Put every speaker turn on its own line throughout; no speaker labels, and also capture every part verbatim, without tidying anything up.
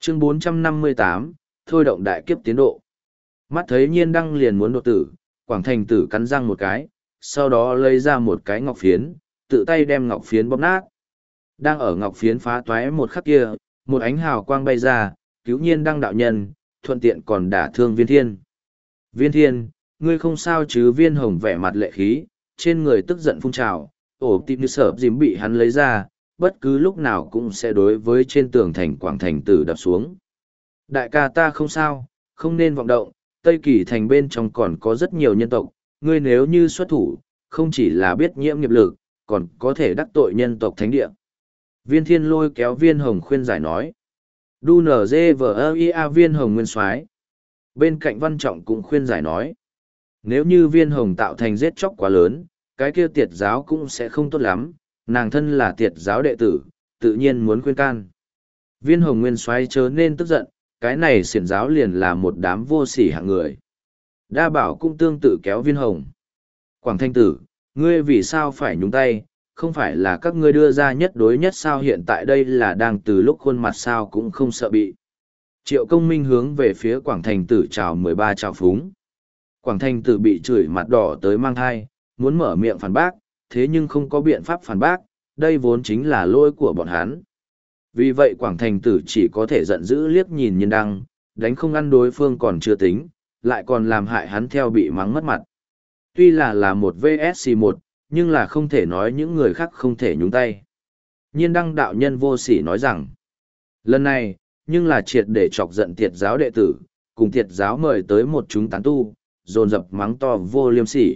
Chương bốn trăm năm mươi tám, thôi động đại kiếp tiến độ. Mắt thấy nhiên đăng liền muốn đột tử, Quảng Thành Tử cắn răng một cái, sau đó lấy ra một cái ngọc phiến, tự tay đem ngọc phiến bóp nát. Đang ở ngọc phiến phá toái một khắc kia, một ánh hào quang bay ra, cứu nhiên đăng đạo nhân, thuận tiện còn đả thương Viên Thiên. Viên Thiên, ngươi không sao chứ? Viên Hồng vẻ mặt lệ khí, trên người tức giận phun trào, ổ tim như sợ dìm bị hắn lấy ra, bất cứ lúc nào cũng sẽ đối với trên tường thành Quảng Thành Tử đập xuống. Đại ca ta không sao, không nên vọng động, Tây Kỳ thành bên trong còn có rất nhiều nhân tộc, ngươi nếu như xuất thủ, không chỉ là biết nhiễm nghiệp lực, còn có thể đắc tội nhân tộc thánh địa. Viên Thiên lôi kéo Viên Hồng khuyên giải nói. Đu nở dê vờ ơ i a Viên Hồng nguyên soái. Bên cạnh Văn Trọng cũng khuyên giải nói. Nếu như Viên Hồng tạo thành giết chóc quá lớn, cái kia tiệt giáo cũng sẽ không tốt lắm, nàng thân là tiệt giáo đệ tử, tự nhiên muốn khuyên can. Viên Hồng nguyên soái chớ nên tức giận, cái này xiển giáo liền là một đám vô sỉ hạng người. Đa Bảo cũng tương tự kéo Viên Hồng. Quảng Thanh Tử, ngươi vì sao phải nhúng tay, không phải là các ngươi đưa ra nhất đối nhất sao? Hiện tại đây là đang từ lúc khuôn mặt sao cũng không sợ bị. Triệu Công Minh hướng về phía Quảng Thành Tử chào mười ba chào phúng. Quảng Thành Tử bị chửi mặt đỏ tới mang thai, muốn mở miệng phản bác, thế nhưng không có biện pháp phản bác, đây vốn chính là lỗi của bọn hắn. Vì vậy Quảng Thành Tử chỉ có thể giận dữ liếc nhìn Nhiên Đăng, đánh không ăn đối phương còn chưa tính, lại còn làm hại hắn theo bị mắng mất mặt. Tuy là là một vs một, nhưng là không thể nói những người khác không thể nhúng tay. Nhiên Đăng đạo nhân vô sỉ nói rằng, lần này, nhưng là triệt để chọc giận tiệt giáo đệ tử, cùng tiệt giáo mời tới một chúng tán tu, dồn dập mắng to vô liêm sỉ.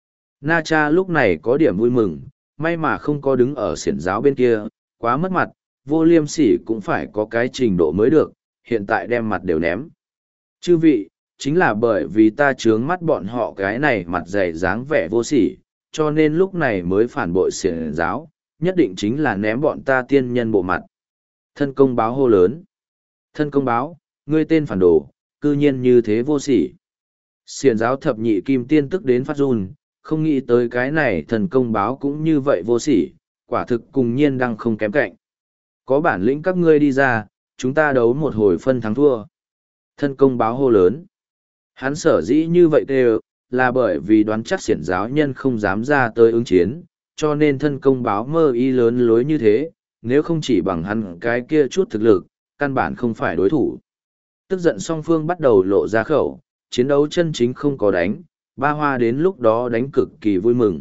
Na Cha lúc này có điểm vui mừng, may mà không có đứng ở xiển giáo bên kia, quá mất mặt, vô liêm sỉ cũng phải có cái trình độ mới được, hiện tại đem mặt đều ném. Chư vị, chính là bởi vì ta chướng mắt bọn họ cái này mặt dày dáng vẻ vô sỉ, cho nên lúc này mới phản bội xiển giáo, nhất định chính là ném bọn ta tiên nhân bộ mặt. Thân công báo hô lớn. Thân công báo, ngươi tên phản đồ, cư nhiên như thế vô sỉ. Xiển giáo thập nhị kim tiên tức đến phát run, không nghĩ tới cái này thần công báo cũng như vậy vô sỉ, quả thực cùng Nhiên Đăng không kém cạnh. Có bản lĩnh các ngươi đi ra, chúng ta đấu một hồi phân thắng thua. Thân công báo hô lớn. Hắn sở dĩ như vậy đều, là bởi vì đoán chắc xiển giáo nhân không dám ra tới ứng chiến, cho nên thân công báo mơ y lớn lối như thế, nếu không chỉ bằng hắn cái kia chút thực lực, căn bản không phải đối thủ. Tức giận song phương bắt đầu lộ ra khẩu, chiến đấu chân chính không có đánh, ba hoa đến lúc đó đánh cực kỳ vui mừng.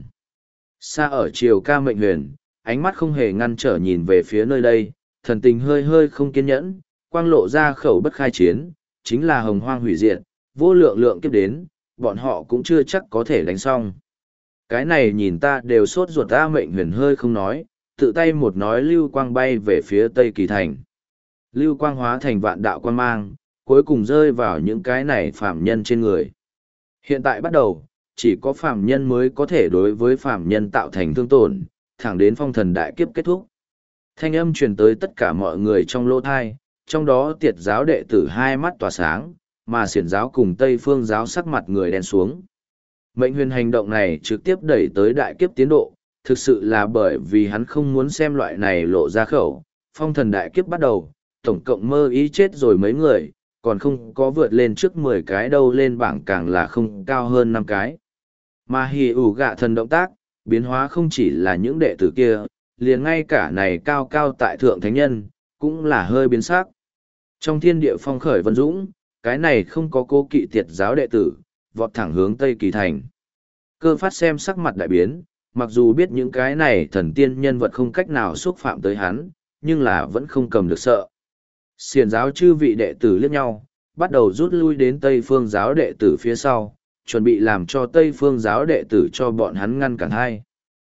Xa ở chiều Ca Mệnh Huyền, ánh mắt không hề ngăn trở nhìn về phía nơi đây, thần tình hơi hơi không kiên nhẫn, quang lộ ra khẩu bất khai chiến, chính là hồng hoang hủy diệt, vô lượng lượng kiếp đến, bọn họ cũng chưa chắc có thể đánh xong. Cái này nhìn ta đều sốt ruột. Ta Mệnh Huyền hơi không nói, tự tay một nói lưu quang bay về phía Tây Kỳ Thành. Lưu quang hóa thành vạn đạo quang mang, cuối cùng rơi vào những cái này phạm nhân trên người. Hiện tại bắt đầu, chỉ có phạm nhân mới có thể đối với phạm nhân tạo thành thương tổn, thẳng đến phong thần đại kiếp kết thúc. Thanh âm truyền tới tất cả mọi người trong lỗ thai, trong đó tiệt giáo đệ tử hai mắt tỏa sáng, mà xiển giáo cùng Tây Phương giáo sắc mặt người đen xuống. Mệnh Huyền hành động này trực tiếp đẩy tới đại kiếp tiến độ, thực sự là bởi vì hắn không muốn xem loại này lộ ra khẩu. Phong thần đại kiếp bắt đầu, tổng cộng mơ ý chết rồi mấy người, còn không có vượt lên trước mười cái đâu, lên bảng càng là không cao hơn năm cái. Mà hì ủ gạ thần động tác, biến hóa không chỉ là những đệ tử kia, liền ngay cả này cao cao tại thượng thánh nhân, cũng là hơi biến sắc. Trong thiên địa phong khởi vân dũng, cái này không có cố kỵ tiệt giáo đệ tử, vọt thẳng hướng Tây Kỳ Thành. Cơ phát xem sắc mặt đại biến, mặc dù biết những cái này thần tiên nhân vật không cách nào xúc phạm tới hắn, nhưng là vẫn không cầm được sợ. Xiển giáo chư vị đệ tử liếc nhau, bắt đầu rút lui đến Tây Phương giáo đệ tử phía sau, chuẩn bị làm cho Tây Phương giáo đệ tử cho bọn hắn ngăn cản hai.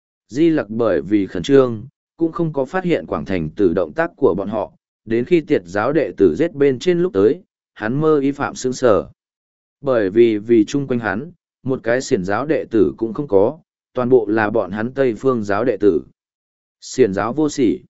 Di Lặc bởi vì khẩn trương, cũng không có phát hiện Quảng Thành Tử động tác của bọn họ, đến khi tiệt giáo đệ tử giết bên trên lúc tới, hắn mơ ý phạm sững sờ. Bởi vì vì chung quanh hắn, một cái xiển giáo đệ tử cũng không có, toàn bộ là bọn hắn Tây Phương giáo đệ tử. Xiển giáo vô sỉ.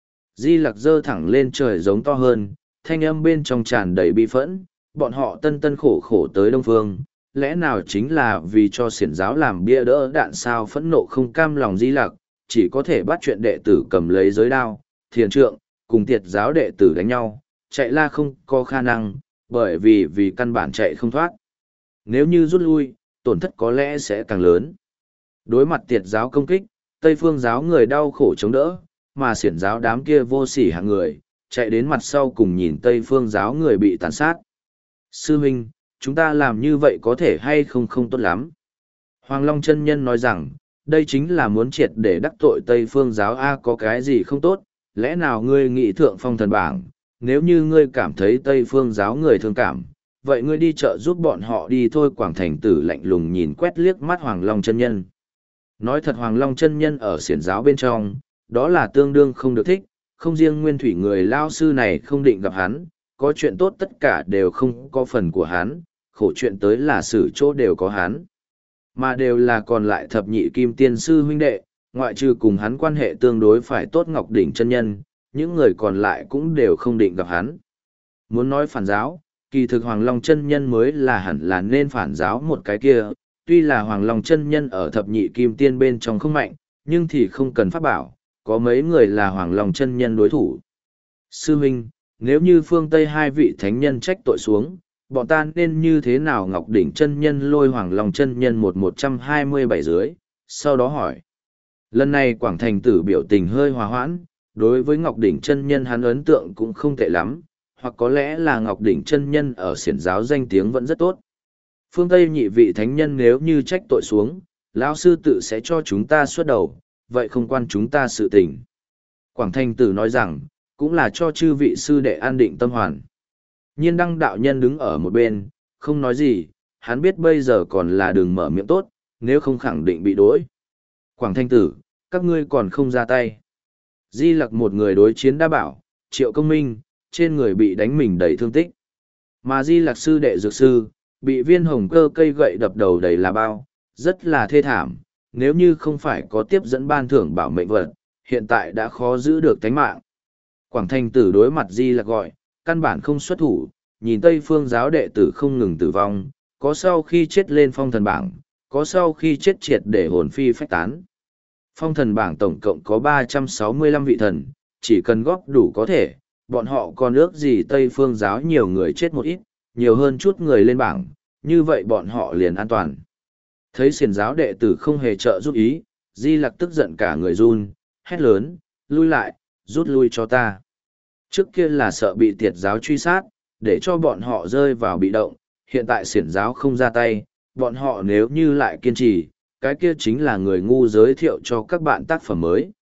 Di Lặc giơ thẳng lên trời giống to hơn, thanh âm bên trong tràn đầy bi phẫn, bọn họ tân tân khổ khổ tới Đông Phương, lẽ nào chính là vì cho xiển giáo làm bia đỡ đạn sao? Phẫn nộ không cam lòng Di Lặc, chỉ có thể bắt chuyện đệ tử cầm lấy giới đao, thiền trượng, cùng tiệt giáo đệ tử đánh nhau, chạy la không có khả năng, bởi vì vì căn bản chạy không thoát. Nếu như rút lui, tổn thất có lẽ sẽ càng lớn. Đối mặt tiệt giáo công kích, Tây phương giáo người đau khổ chống đỡ, mà xiển giáo đám kia vô sỉ hạng người, chạy đến mặt sau cùng nhìn Tây phương giáo người bị tàn sát. Sư huynh, chúng ta làm như vậy có thể hay không không tốt lắm. Hoàng Long chân nhân nói rằng, đây chính là muốn triệt để đắc tội Tây phương giáo A, có cái gì không tốt, lẽ nào ngươi nghị thượng phong thần bảng, nếu như ngươi cảm thấy Tây phương giáo người thương cảm, vậy ngươi đi chợ giúp bọn họ đi thôi. Quảng Thành Tử lạnh lùng nhìn quét liếc mắt Hoàng Long chân nhân. Nói thật, Hoàng Long chân nhân ở xiển giáo bên trong, đó là tương đương không được thích, không riêng nguyên thủy người lao sư này không định gặp hắn, có chuyện tốt tất cả đều không có phần của hắn, khổ chuyện tới là xử chỗ đều có hắn. Mà đều là còn lại thập nhị kim tiên sư huynh đệ, ngoại trừ cùng hắn quan hệ tương đối phải tốt Ngọc Đỉnh chân nhân, những người còn lại cũng đều không định gặp hắn. Muốn nói phản giáo, kỳ thực Hoàng Long chân nhân mới là hẳn là nên phản giáo một cái kia, tuy là Hoàng Long chân nhân ở thập nhị kim tiên bên trong không mạnh, nhưng thì không cần pháp bảo, có mấy người là Hoàng Long chân nhân đối thủ. Sư huynh, nếu như phương Tây hai vị thánh nhân trách tội xuống, bọn ta nên như thế nào? Ngọc Đỉnh chân nhân lôi Hoàng Long chân nhân một một trăm hai mươi bảy dưới, sau đó hỏi. Lần này Quảng Thành Tử biểu tình hơi hòa hoãn, đối với Ngọc Đỉnh chân nhân hắn ấn tượng cũng không tệ lắm, hoặc có lẽ là Ngọc Đỉnh chân nhân ở xiển giáo danh tiếng vẫn rất tốt. Phương Tây nhị vị thánh nhân nếu như trách tội xuống, lão sư tự sẽ cho chúng ta xuất đầu, vậy không quan chúng ta sự tình. Quảng Thành Tử nói rằng, cũng là cho chư vị sư đệ an định tâm hoàn. Nhiên đăng đạo nhân đứng ở một bên, không nói gì, hắn biết bây giờ còn là đường mở miệng tốt, nếu không khẳng định bị đối. Quảng Thành Tử, các ngươi còn không ra tay. Di Lặc một người đối chiến đã bảo, Triệu Công Minh, trên người bị đánh mình đầy thương tích. Mà Di Lặc sư đệ dược sư, bị viên hồng cơ cây gậy đập đầu đầy là bao, rất là thê thảm, nếu như không phải có tiếp dẫn ban thưởng bảo mệnh vật, hiện tại đã khó giữ được tánh mạng. Quảng Thành Tử đối mặt Di Lặc gọi, căn bản không xuất thủ, nhìn Tây phương giáo đệ tử không ngừng tử vong, có sau khi chết lên phong thần bảng, có sau khi chết triệt để hồn phi phách tán. Phong thần bảng tổng cộng có ba trăm sáu mươi lăm vị thần, chỉ cần góp đủ có thể, bọn họ còn ước gì Tây phương giáo nhiều người chết một ít, nhiều hơn chút người lên bảng, như vậy bọn họ liền an toàn. Thấy xiển giáo đệ tử không hề trợ giúp ý, Di Lặc tức giận cả người run, hét lớn, lui lại, rút lui cho ta. Trước kia là sợ bị tiệt giáo truy sát, để cho bọn họ rơi vào bị động, hiện tại xiển giáo không ra tay, bọn họ nếu như lại kiên trì, cái kia chính là người ngu giới thiệu cho các bạn tác phẩm mới.